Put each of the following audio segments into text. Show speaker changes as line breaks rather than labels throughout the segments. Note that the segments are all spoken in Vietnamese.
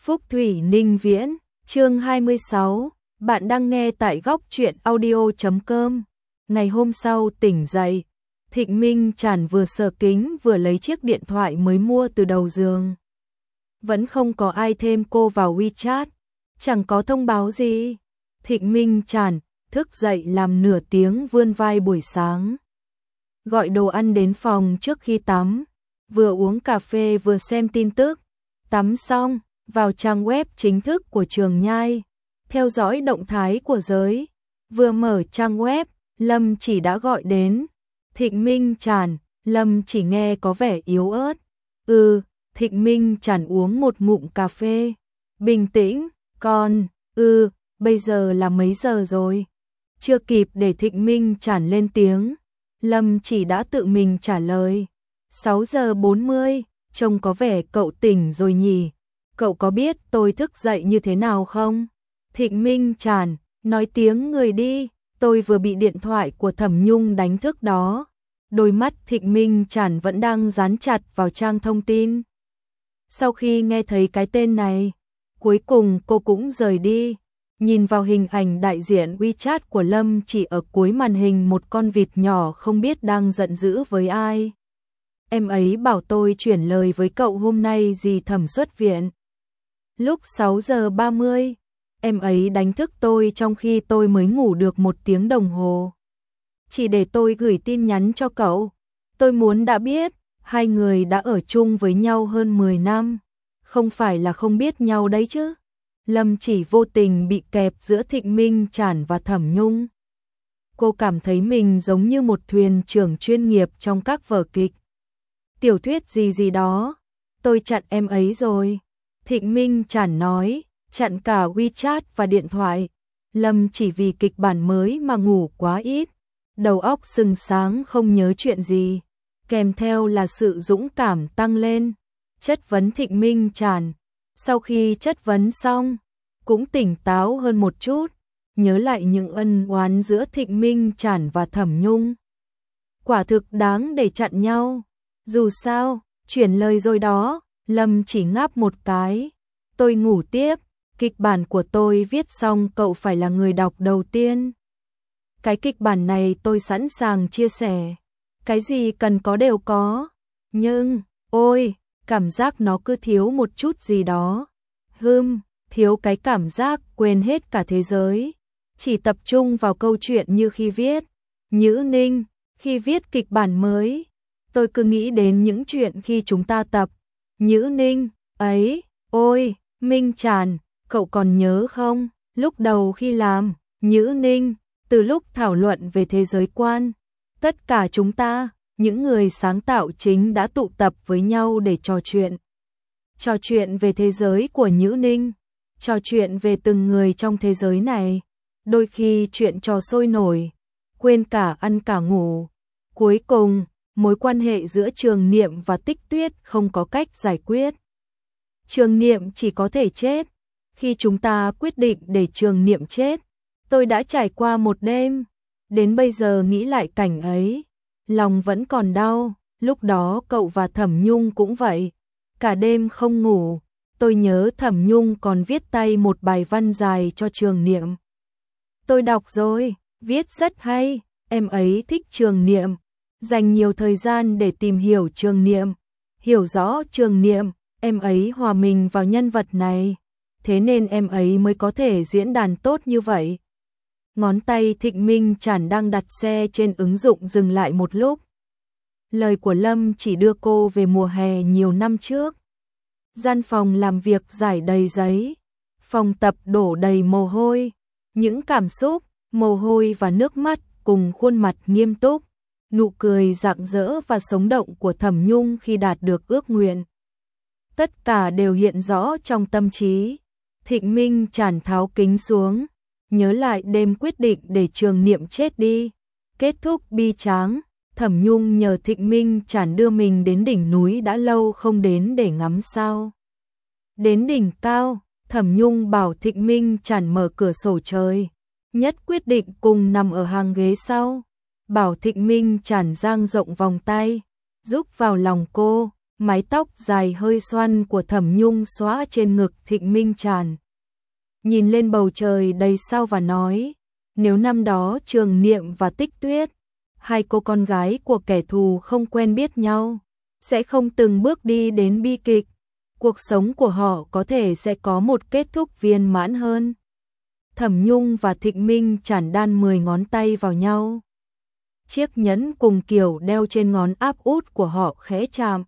Phúc Thủy Ninh Viễn, chương 26, bạn đang nghe tại góc truyện audio.com. Ngày hôm sau tỉnh dậy, Thịnh Minh Trản vừa sờ kính vừa lấy chiếc điện thoại mới mua từ đầu giường. Vẫn không có ai thêm cô vào WeChat, chẳng có thông báo gì. Thịnh Minh Trản thức dậy làm nửa tiếng vươn vai buổi sáng. Gọi đồ ăn đến phòng trước khi tắm, vừa uống cà phê vừa xem tin tức. Tắm xong, vào trang web chính thức của Trường Nhai, theo dõi động thái của giới. Vừa mở trang web, Lâm Chỉ đã gọi đến. Thịnh Minh Trản, Lâm Chỉ nghe có vẻ yếu ớt. Thịnh Minh Trản uống một ngụm cà phê. Bình tĩnh, bây giờ là mấy giờ rồi? Chưa kịp để Thịnh Minh Trản lên tiếng, Lâm Chỉ đã tự mình trả lời. 6 giờ 40, trông có vẻ cậu tỉnh rồi nhỉ? Cậu có biết tôi thức dậy như thế nào không? Thịnh Minh Trản, nói tiếng người đi, tôi vừa bị điện thoại của Thẩm Nhung đánh thức đó. Đôi mắt Thịnh Minh Trản vẫn đang dán chặt vào trang thông tin. Sau khi nghe thấy cái tên này, cuối cùng cô cũng rời đi. Nhìn vào hình ảnh đại diện WeChat của Lâm Chỉ ở cuối màn hình, một con vịt nhỏ không biết đang giận dữ với ai. Em ấy bảo tôi chuyển lời với cậu hôm nay dì Thẩm xuất viện. Lúc 6 giờ 30, em ấy đánh thức tôi trong khi tôi mới ngủ được 1 tiếng đồng hồ. Chỉ để tôi gửi tin nhắn cho cậu. Tôi muốn đã biết, hai người đã ở chung với nhau hơn 10 năm. Không phải là không biết nhau đấy chứ. Lâm Chỉ vô tình bị kẹp giữa Thịnh Minh Trản và Thẩm Nhung. Cô cảm thấy mình giống như một thuyền trưởng chuyên nghiệp trong các vở kịch, tiểu thuyết gì đó. Tôi chặn em ấy rồi. Thịnh Minh Trản nói, chặn cả WeChat và điện thoại. Lâm Chỉ vì kịch bản mới mà ngủ quá ít, đầu óc sừng sáng không nhớ chuyện gì, kèm theo là sự dũng cảm tăng lên. Chất vấn Thịnh Minh Trản, sau khi chất vấn xong, cũng tỉnh táo hơn một chút, nhớ lại những ân oán giữa Thịnh Minh Trản và Thẩm Nhung. Quả thực đáng để chặn nhau. Dù sao, chuyển lời rồi đó. Lâm Chỉ ngáp một cái. Tôi ngủ tiếp, kịch bản của tôi viết xong cậu phải là người đọc đầu tiên. Cái kịch bản này tôi sẵn sàng chia sẻ. Cái gì cần có đều có. Nhưng, ôi, cảm giác nó cứ thiếu một chút gì đó. Thiếu cái cảm giác quên hết cả thế giới. Chỉ tập trung vào câu chuyện như khi viết. Nhữ Ninh, khi viết kịch bản mới, tôi cứ nghĩ đến những chuyện khi chúng ta tập. Nhữ Ninh, ấy, ôi, Minh Trản, cậu còn nhớ không? Lúc đầu khi làm, Nhữ Ninh, từ lúc thảo luận về thế giới quan, tất cả chúng ta, những người sáng tạo chính đã tụ tập với nhau để trò chuyện. Trò chuyện về thế giới của Nhữ Ninh, trò chuyện về từng người trong thế giới này. Đôi khi chuyện trò sôi nổi, quên cả ăn cả ngủ. Cuối cùng, mối quan hệ giữa Trường Niệm và Tích Tuyết không có cách giải quyết. Trường Niệm chỉ có thể chết. Khi chúng ta quyết định để Trường Niệm chết, tôi đã trải qua một đêm. Đến bây giờ nghĩ lại cảnh ấy, lòng vẫn còn đau. Lúc đó cậu và Thẩm Nhung cũng vậy. Cả đêm không ngủ. Tôi nhớ Thẩm Nhung còn viết tay một bài văn dài cho Trường Niệm. Tôi đọc rồi, viết rất hay. Em ấy thích Trường Niệm, dành nhiều thời gian để tìm hiểu Trường Niệm, hiểu rõ Trường Niệm. Em ấy hòa mình vào nhân vật này, thế nên em ấy mới có thể diễn đàn tốt như vậy. Ngón tay Thịnh Minh Trản đang đặt xe trên ứng dụng dừng lại một lúc. Lời của Lâm Chỉ đưa cô về mùa hè nhiều năm trước. Gian phòng làm việc rải đầy giấy, phòng tập đổ đầy mồ hôi, những cảm xúc, mồ hôi và nước mắt cùng khuôn mặt nghiêm túc, nụ cười rạng rỡ và sống động của Thẩm Nhung khi đạt được ước nguyện. Tất cả đều hiện rõ trong tâm trí. Thịnh Minh Trản tháo kính xuống, nhớ lại đêm quyết định để Trường Niệm chết đi. Kết thúc bi tráng, Thẩm Nhung nhờ Thịnh Minh Trản đưa mình đến đỉnh núi đã lâu không đến để ngắm sao. Đến đỉnh cao, Thẩm Nhung bảo Thịnh Minh Trản mở cửa sổ trời. Nhất quyết định cùng nằm ở hàng ghế sau. Bảo Thịnh Minh Trản dang rộng vòng tay, giúp vào lòng cô. mái tóc dài hơi xoăn của Thẩm Nhung xõa trên ngực Thịnh Minh Tràn. Nhìn lên bầu trời đầy sao và nói, nếu năm đó Trường Niệm và Tích Tuyết, hai cô con gái của kẻ thù không quen biết nhau, sẽ không từng bước đi đến bi kịch, cuộc sống của họ có thể sẽ có một kết thúc viên mãn hơn. Thẩm Nhung và Thịnh Minh Tràn đan 10 ngón tay vào nhau. Chiếc nhẫn cùng kiểu đeo trên ngón áp út của họ khẽ chạm.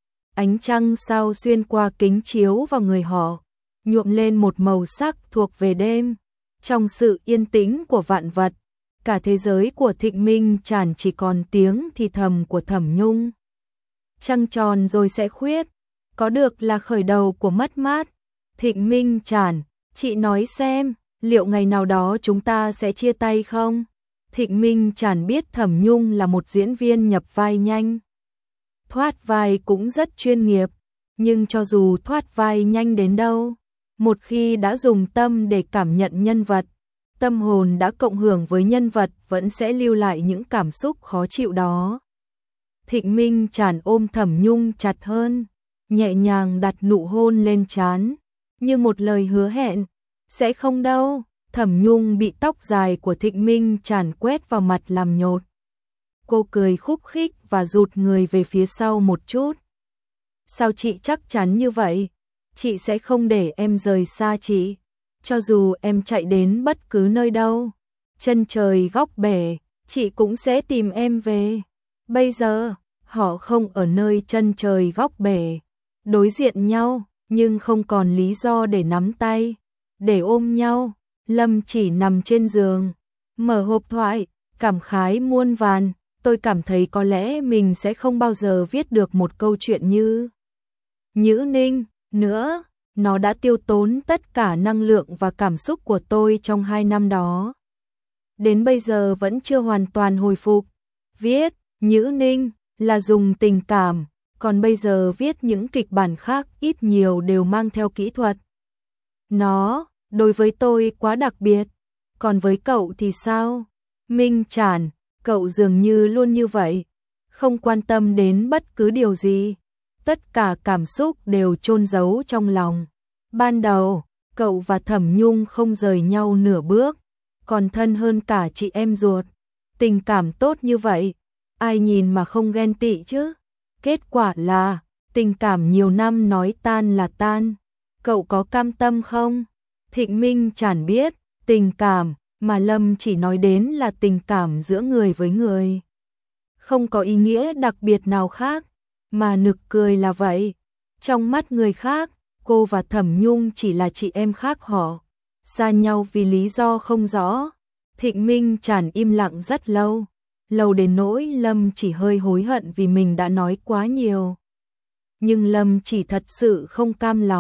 Ánh trăng sao xuyên qua kính chiếu vào người họ, nhuộm lên một màu sắc thuộc về đêm. Trong sự yên tĩnh của vạn vật, cả thế giới của Thịnh Minh Tràn chỉ còn tiếng thì thầm của Thẩm Nhung. Trăng tròn rồi sẽ khuyết, có được là khởi đầu của mất mát. Thịnh Minh Tràn, chị nói xem, liệu ngày nào đó chúng ta sẽ chia tay không? Thịnh Minh Tràn biết Thẩm Nhung là một diễn viên nhập vai nhanh. Thoát vai cũng rất chuyên nghiệp, nhưng cho dù thoát vai nhanh đến đâu, một khi đã dùng tâm để cảm nhận nhân vật, tâm hồn đã cộng hưởng với nhân vật vẫn sẽ lưu lại những cảm xúc khó chịu đó. Thịnh Minh Tràn ôm Thẩm Nhung chặt hơn, nhẹ nhàng đặt nụ hôn lên trán, như một lời hứa hẹn, sẽ không đâu. Thẩm Nhung bị tóc dài của Thịnh Minh Tràn quét vào mặt làm nhột. Cô cười khúc khích và rụt người về phía sau một chút. Sao chị chắc chắn như vậy? Chị sẽ không để em rời xa chị. Cho dù em chạy đến bất cứ nơi đâu, chân trời góc bể, chị cũng sẽ tìm em về. Bây giờ, họ không ở nơi chân trời góc bể, đối diện nhau, nhưng không còn lý do để nắm tay, để ôm nhau. Lâm Chỉ nằm trên giường, mở hộp thoại, cảm khái muôn vàn. Tôi cảm thấy có lẽ mình sẽ không bao giờ viết được một câu chuyện như Nhữ Ninh nữa. Nó đã tiêu tốn tất cả năng lượng và cảm xúc của tôi trong 2 năm đó. Đến bây giờ vẫn chưa hoàn toàn hồi phục. Viết Nhữ Ninh là dùng tình cảm, còn bây giờ viết những kịch bản khác ít nhiều đều mang theo kỹ thuật. Nó, đối với tôi quá đặc biệt. Còn với cậu thì sao? Minh Tràn, cậu dường như luôn như vậy, không quan tâm đến bất cứ điều gì. Tất cả cảm xúc đều chôn giấu trong lòng. Ban đầu, cậu và Thẩm Nhung không rời nhau nửa bước, còn thân hơn cả chị em ruột. Tình cảm tốt như vậy, ai nhìn mà không ghen tị chứ? Kết quả là, tình cảm nhiều năm nói tan là tan. Cậu có cam tâm không? Thịnh Minh Tràn biết, tình cảm mà Lâm chỉ nói đến là tình cảm giữa người với người. Không có ý nghĩa đặc biệt nào khác, mà nực cười là vậy. Trong mắt người khác, cô và Thẩm Nhung chỉ là chị em khác họ, xa nhau vì lý do không rõ. Thịnh Minh Tràn im lặng rất lâu, lâu đến nỗi Lâm chỉ hơi hối hận vì mình đã nói quá nhiều. Nhưng Lâm chỉ thật sự không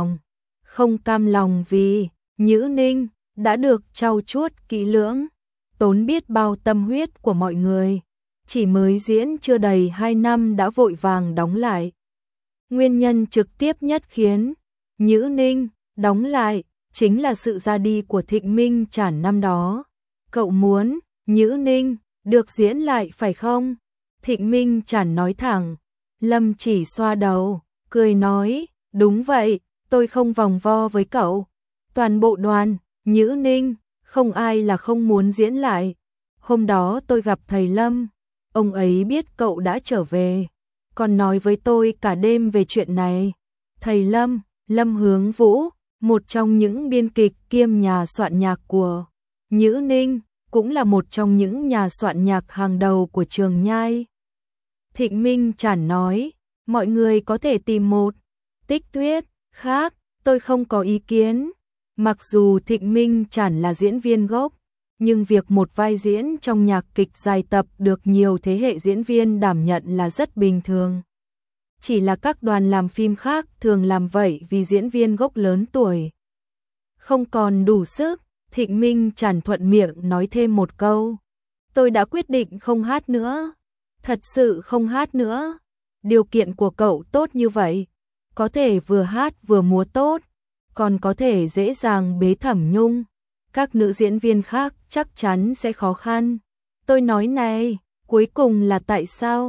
cam lòng vì Nhữ Ninh đã được trau chuốt kỹ lưỡng, tốn biết bao tâm huyết của mọi người, chỉ mới diễn chưa đầy 2 năm đã vội vàng đóng lại. Nguyên nhân trực tiếp nhất khiến Nhữ Ninh đóng lại chính là sự ra đi của Thịnh Minh Tràn năm đó. Cậu muốn Nhữ Ninh được diễn lại phải không? Thịnh Minh Tràn nói thẳng. Lâm chỉ xoa đầu, cười nói, đúng vậy, tôi không vòng vo với cậu. Toàn bộ đoàn, Nhữ Ninh, không ai là không muốn diễn lại. Hôm đó tôi gặp thầy Lâm, ông ấy biết cậu đã trở về, còn nói với tôi cả đêm về chuyện này. Thầy Lâm, Lâm Hướng Vũ, một trong những biên kịch kiêm nhà soạn nhạc của Nhữ Ninh, cũng là một trong những nhà soạn nhạc hàng đầu của Trường Nhai. Thịnh Minh Tràn nói, mọi người có thể tìm một Tích Tuyết khác, tôi không có ý kiến. Mặc dù Thịnh Minh Tràn là diễn viên gốc, nhưng việc một vai diễn trong nhạc kịch dài tập được nhiều thế hệ diễn viên đảm nhận là rất bình thường. Chỉ là các đoàn làm phim khác thường làm vậy vì diễn viên gốc lớn tuổi không còn đủ sức. Thịnh Minh Tràn thuận miệng nói thêm một câu, tôi đã quyết định không hát nữa, thật sự không hát nữa. Điều kiện của cậu tốt như vậy, có thể vừa hát vừa múa tốt, còn có thể dễ dàng bế Thẩm Nhung. Các nữ diễn viên khác chắc chắn sẽ khó khăn. Tôi nói này, cuối cùng là tại sao?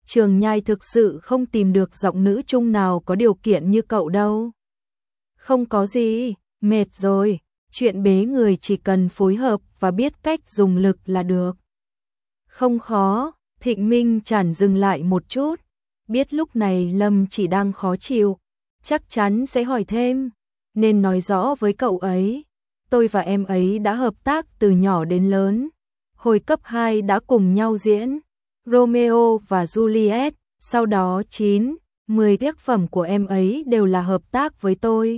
Trường Nhai thực sự không tìm được giọng nữ trung nào có điều kiện như cậu đâu. Không có gì, mệt rồi, chuyện bế người chỉ cần phối hợp và biết cách dùng lực là được. Không khó, Thịnh Minh Trản dừng lại một chút, biết lúc này Lâm chỉ đang khó chịu, chắc chắn sẽ hỏi thêm, nên nói rõ với cậu ấy. Tôi và em ấy đã hợp tác từ nhỏ đến lớn, hồi cấp 2 đã cùng nhau diễn Romeo và Juliet, sau đó 9, 10 tác phẩm của em ấy đều là hợp tác với tôi.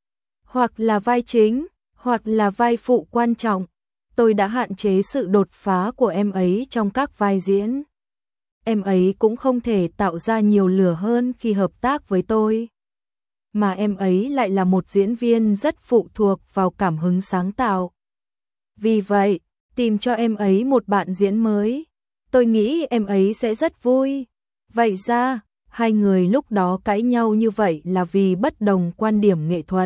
Hoặc là vai chính, hoặc là vai phụ quan trọng. Tôi đã hạn chế sự đột phá của em ấy trong các vai diễn. Em ấy cũng không thể tạo ra nhiều lửa hơn khi hợp tác với tôi. Mà em ấy lại là một diễn viên rất phụ thuộc vào cảm hứng sáng tạo. Vì vậy, tìm cho em ấy một bạn diễn mới, tôi nghĩ em ấy sẽ rất vui. Vậy ra, hai người lúc đó cãi nhau như vậy là vì bất đồng quan điểm nghệ thuật.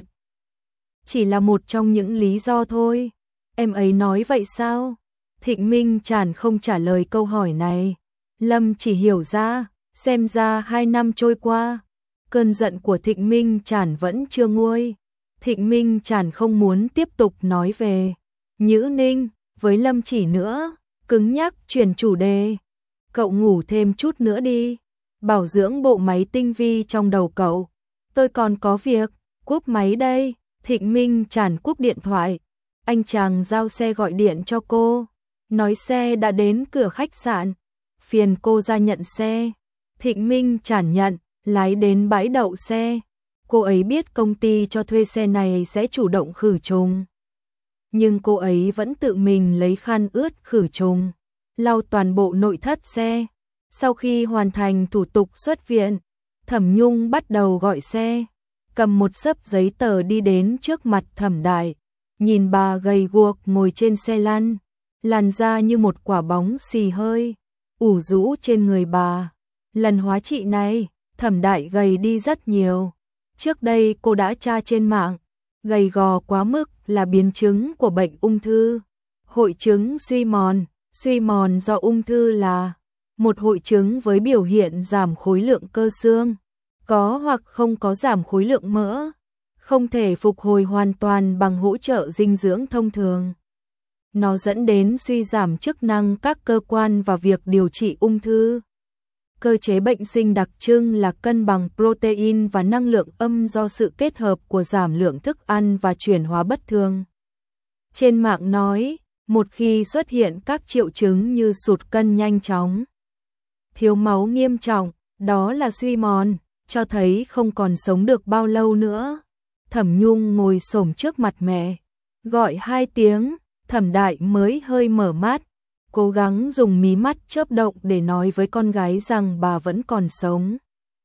Chỉ là một trong những lý do thôi. Em ấy nói vậy sao? Thịnh Minh Trản không trả lời câu hỏi này. Lâm chỉ hiểu ra, xem ra 2 năm trôi qua, cơn giận của Thịnh Minh Trản vẫn chưa nguôi. Thịnh Minh Trản không muốn tiếp tục nói về Nhữ Ninh với Lâm Chỉ nữa, cứng nhắc chuyển chủ đề. Cậu ngủ thêm chút nữa đi, bảo dưỡng bộ máy tinh vi trong đầu cậu. Tôi còn có việc, cúp máy đây. Thịnh Minh Trản cúp điện thoại. Anh chàng giao xe gọi điện cho cô, nói xe đã đến cửa khách sạn, phiền cô ra nhận xe. Thịnh Minh Trản nhận, lái đến bãi đậu xe. Cô ấy biết công ty cho thuê xe này sẽ chủ động khử trùng, nhưng cô ấy vẫn tự mình lấy khăn ướt khử trùng, lau toàn bộ nội thất xe. Sau khi hoàn thành thủ tục xuất viện, Thẩm Nhung bắt đầu gọi xe, cầm một xấp giấy tờ đi đến trước mặt Thẩm Đại, nhìn bà gầy guộc ngồi trên xe lăn, làn da như một quả bóng xì hơi ủ rũ trên người bà. Lần hóa trị này, Thẩm Đại gầy đi rất nhiều. Trước đây cô đã tra trên mạng, gầy gò quá mức là biến chứng của bệnh ung thư. Hội chứng suy mòn do ung thư là một hội chứng với biểu hiện giảm khối lượng cơ xương, có hoặc không có giảm khối lượng mỡ, không thể phục hồi hoàn toàn bằng hỗ trợ dinh dưỡng thông thường. Nó dẫn đến suy giảm chức năng các cơ quan và việc điều trị ung thư. Cơ chế bệnh sinh đặc trưng là cân bằng protein và năng lượng âm do sự kết hợp của giảm lượng thức ăn và chuyển hóa bất thường. Trên mạng nói, một khi xuất hiện các triệu chứng như sụt cân nhanh chóng, thiếu máu nghiêm trọng, đó là suy mòn, cho thấy không còn sống được bao lâu nữa. Thẩm Nhung ngồi xổm trước mặt mẹ, gọi 2 tiếng, Thẩm Đại mới hơi mở mắt, cố gắng dùng mí mắt chớp động để nói với con gái rằng bà vẫn còn sống.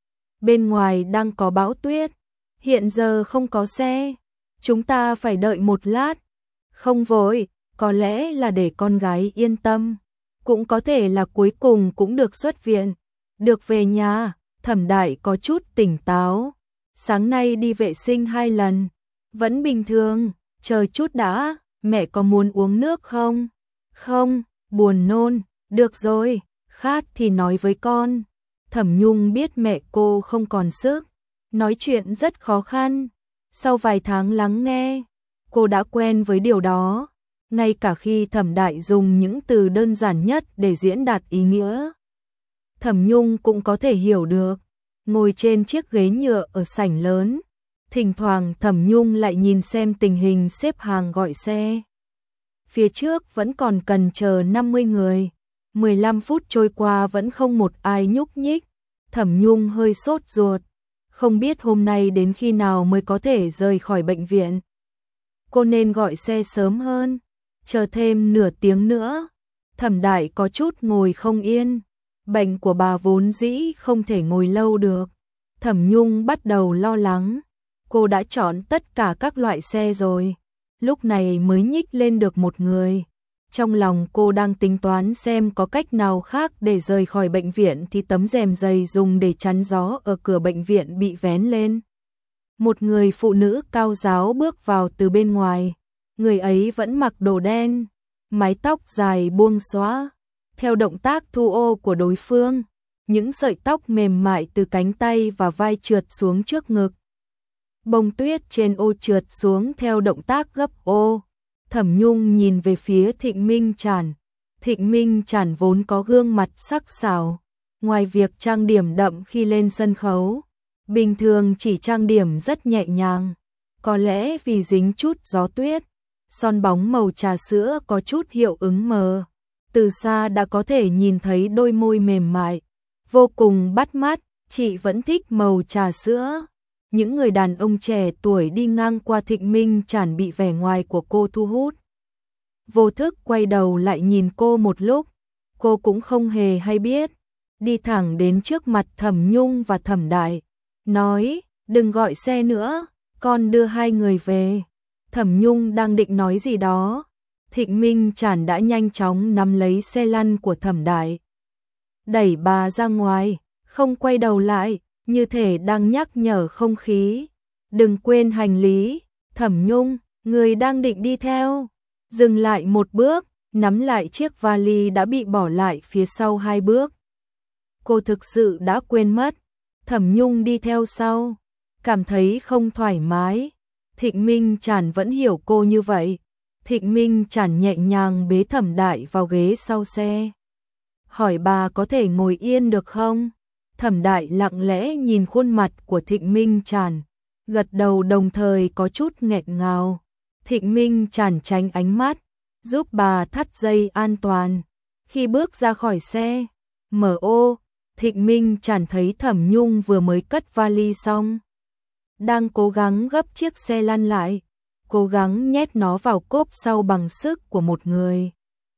Bên ngoài đang có bão tuyết, hiện giờ không có xe, chúng ta phải đợi một lát. Không vội, có lẽ là để con gái yên tâm, cũng có thể là cuối cùng cũng được xuất viện, được về nhà. Thẩm Đại có chút tỉnh táo, sáng nay đi vệ sinh 2 lần, vẫn bình thường, chờ chút đã, mẹ có muốn uống nước không? Không, buồn nôn, được rồi, khát thì nói với con. Thẩm Nhung biết mẹ cô không còn sức, nói chuyện rất khó khăn, sau vài tháng lắng nghe, cô đã quen với điều đó, ngay cả khi Thẩm Đại dùng những từ đơn giản nhất để diễn đạt ý nghĩa, Thẩm Nhung cũng có thể hiểu được. Ngồi trên chiếc ghế nhựa ở sảnh lớn, thỉnh thoảng Thẩm Nhung lại nhìn xem tình hình xếp hàng gọi xe. Phía trước vẫn còn cần chờ 50 người, 15 phút trôi qua vẫn không một ai nhúc nhích. Thẩm Nhung hơi sốt ruột, không biết hôm nay đến khi nào mới có thể rời khỏi bệnh viện. Cô nên gọi xe sớm hơn, chờ thêm nửa tiếng nữa. Thẩm Đại có chút ngồi không yên, bệnh của bà vốn dĩ không thể ngồi lâu được. Thẩm Nhung bắt đầu lo lắng, cô đã chọn tất cả các loại xe rồi, lúc này mới nhích lên được một người. Trong lòng cô đang tính toán xem có cách nào khác để rời khỏi bệnh viện thì tấm rèm dày dùng để chắn gió ở cửa bệnh viện bị vén lên. Một người phụ nữ cao ráo bước vào từ bên ngoài, người ấy vẫn mặc đồ đen, mái tóc dài buông xõa. Theo động tác thu ô của đối phương, những sợi tóc mềm mại từ cánh tay và vai trượt xuống trước ngực. Bông tuyết trên ô trượt xuống theo động tác gấp ô. Thẩm Nhung nhìn về phía Thịnh Minh Trản. Thịnh Minh Trản vốn có gương mặt sắc sảo, ngoài việc trang điểm đậm khi lên sân khấu, bình thường chỉ trang điểm rất nhẹ nhàng. Có lẽ vì dính chút gió tuyết, son bóng màu trà sữa có chút hiệu ứng mờ. Từ xa đã có thể nhìn thấy đôi môi mềm mại, vô cùng bắt mắt. Chị vẫn thích màu trà sữa. Những người đàn ông trẻ tuổi đi ngang qua Thịnh Minh Trản bị vẻ ngoài của cô thu hút. Vô thức quay đầu lại nhìn cô một lúc, cô cũng không hề hay biết, đi thẳng đến trước mặt Thẩm Nhung và Thẩm Đại, nói, đừng gọi xe nữa, con đưa hai người về. Thẩm Nhung đang định nói gì đó, Thịnh Minh Trản đã nhanh chóng nắm lấy xe lăn của Thẩm Đại, đẩy bà ra ngoài, không quay đầu lại, như thể đang nhắc nhở không khí. Đừng quên hành lý, Thẩm Nhung, người đang định đi theo. Dừng lại một bước, nắm lại chiếc vali đã bị bỏ lại phía sau hai bước. Cô thực sự đã quên mất. Thẩm Nhung đi theo sau, cảm thấy không thoải mái. Thịnh Minh Trản vẫn hiểu cô như vậy. Thịnh Minh Trản nhẹ nhàng bế Thẩm Đại vào ghế sau xe. Hỏi bà có thể ngồi yên được không? Thẩm Đại lặng lẽ nhìn khuôn mặt của Thịnh Minh Trản, gật đầu đồng thời có chút nghẹn ngào. Thịnh Minh Trản tránh ánh mắt, giúp bà thắt dây an toàn. Khi bước ra khỏi xe, mở ô, Thịnh Minh Trản thấy Thẩm Nhung vừa mới cất vali xong, đang cố gắng gấp chiếc xe lăn lại, cố gắng nhét nó vào cốp sau bằng sức của một người.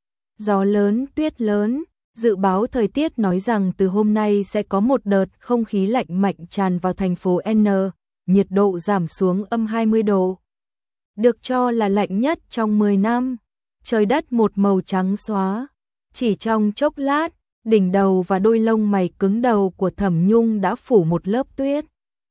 Gió lớn, tuyết lớn, dự báo thời tiết nói rằng từ hôm nay sẽ có một đợt không khí lạnh mạnh tràn vào thành phố N, nhiệt độ giảm xuống âm 20 độ. Được cho là lạnh nhất trong 10 năm, trời đất một màu trắng xóa. Chỉ trong chốc lát, đỉnh đầu và đôi lông mày cứng đầu của Thẩm Nhung đã phủ một lớp tuyết.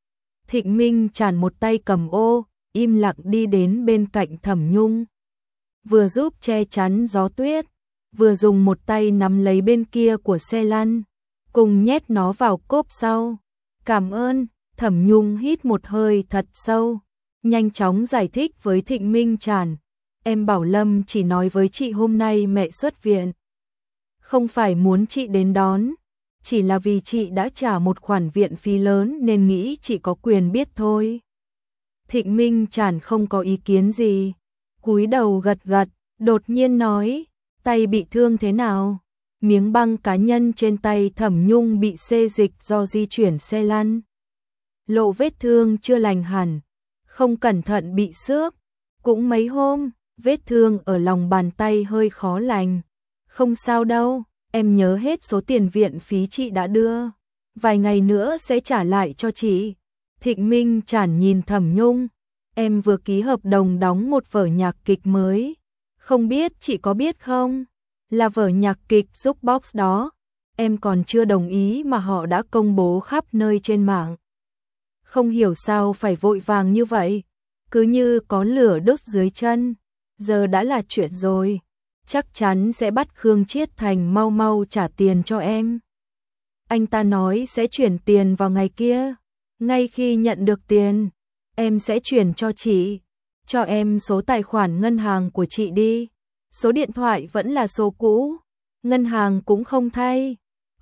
Thịnh Minh Trản một tay cầm ô, im lặng đi đến bên cạnh Thẩm Nhung, vừa giúp che chắn gió tuyết, vừa dùng một tay nắm lấy bên kia của xe lăn, cùng nhét nó vào cốp sau. Cảm ơn. Thẩm Nhung hít một hơi thật sâu, nhanh chóng giải thích với Thịnh Minh Trản, em bảo Lâm chỉ nói với chị hôm nay mẹ xuất viện, không phải muốn chị đến đón, chỉ là vì chị đã trả một khoản viện phí lớn nên nghĩ chị có quyền biết thôi. Thịnh Minh Trản không có ý kiến gì, cúi đầu gật gật, đột nhiên nói, tay bị thương thế nào? Miếng băng cá nhân trên tay Thẩm Nhung bị xê dịch do di chuyển xe lăn. Lộ vết thương chưa lành hẳn, không cẩn thận bị xước, cũng mấy hôm, vết thương ở lòng bàn tay hơi khó lành. Không sao đâu, em nhớ hết số tiền viện phí chị đã đưa, vài ngày nữa sẽ trả lại cho chị. Thịnh Minh Trản nhìn Thẩm Nhung, em vừa ký hợp đồng đóng một vở nhạc kịch mới, không biết chị có biết không? Là vở nhạc kịch Jukebox đó, em còn chưa đồng ý mà họ đã công bố khắp nơi trên mạng. Không hiểu sao phải vội vàng như vậy, cứ như có lửa đốt dưới chân, giờ đã là chuyện rồi, chắc chắn sẽ bắt Khương Chiết Thành mau mau trả tiền cho em. Anh ta nói sẽ chuyển tiền vào ngày kia, ngay khi nhận được tiền, em sẽ chuyển cho chị, cho em số tài khoản ngân hàng của chị đi, số điện thoại vẫn là số cũ, ngân hàng cũng không thay.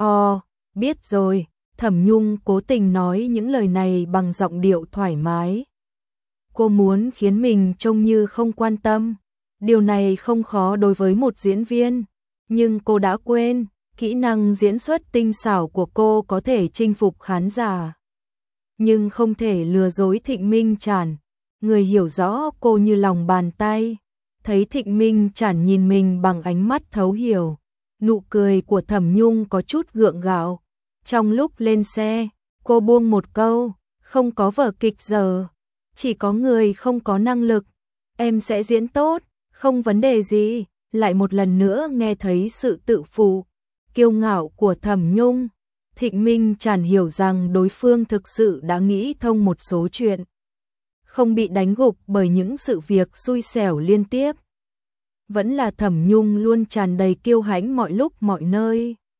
Biết rồi. Thẩm Nhung cố tình nói những lời này bằng giọng điệu thoải mái. Cô muốn khiến mình trông như không quan tâm. Điều này không khó đối với một diễn viên. Nhưng cô đã quên, kỹ năng diễn xuất tinh xảo của cô có thể chinh phục khán giả. Nhưng không thể lừa dối Thịnh Minh Trản. Người hiểu rõ cô như lòng bàn tay. Thấy Thịnh Minh Trản nhìn mình bằng ánh mắt thấu hiểu. Nụ cười của Thẩm Nhung có chút gượng gạo. Trong lúc lên xe, cô buông một câu, không có vở kịch giờ, chỉ có người không có năng lực, em sẽ diễn tốt, không vấn đề gì. Lại một lần nữa nghe thấy sự tự phụ, kiêu ngạo của Thẩm Nhung, Thịnh Minh Trản hiểu rằng đối phương thực sự đã nghĩ thông một số chuyện, không bị đánh gục bởi những sự việc xui xẻo liên tiếp. Vẫn là Thẩm Nhung luôn tràn đầy kiêu hãnh mọi lúc mọi nơi.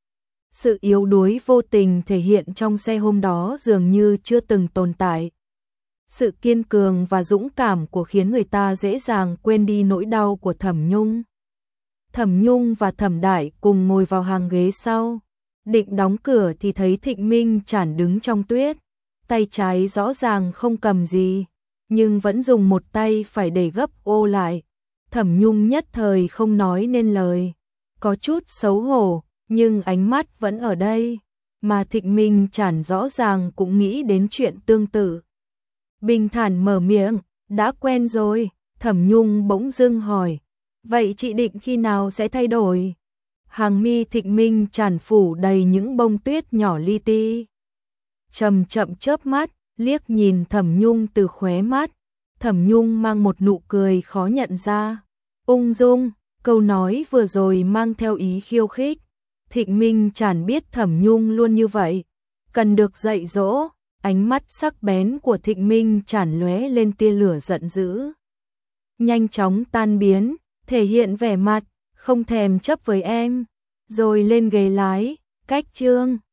Sự yếu đuối vô tình thể hiện trong xe hôm đó dường như chưa từng tồn tại. Sự kiên cường và dũng cảm của khiến người ta dễ dàng quên đi nỗi đau của Thẩm Nhung. Thẩm Nhung và Thẩm Đại cùng ngồi vào hàng ghế sau. Định đóng cửa thì thấy Thịnh Minh Trản đứng trong tuyết. Tay trái rõ ràng không cầm gì, nhưng vẫn dùng một tay phải đẩy gấp ô lại. Thẩm Nhung nhất thời không nói nên lời. Có chút xấu hổ, nhưng ánh mắt vẫn ở đây. Mà Thịnh Minh Trản rõ ràng cũng nghĩ đến chuyện tương tự. Bình thản mở miệng, đã quen rồi. Thẩm Nhung bỗng dưng hỏi, vậy chị định khi nào sẽ thay đổi? Hàng mi Thịnh Minh Trản phủ đầy những bông tuyết nhỏ li ti. Chậm chậm chớp mắt, liếc nhìn Thẩm Nhung từ khóe mắt. Thẩm Nhung mang một nụ cười khó nhận ra. Ung dung, câu nói vừa rồi mang theo ý khiêu khích. Thịnh Minh Trản biết Thẩm Nhung luôn như vậy, cần được dạy dỗ. Ánh mắt sắc bén của Thịnh Minh Trản lóe lên tia lửa giận dữ. Nhanh chóng tan biến, thể hiện vẻ mặt, không thèm chấp với em. Rồi lên ghế lái, cách Trương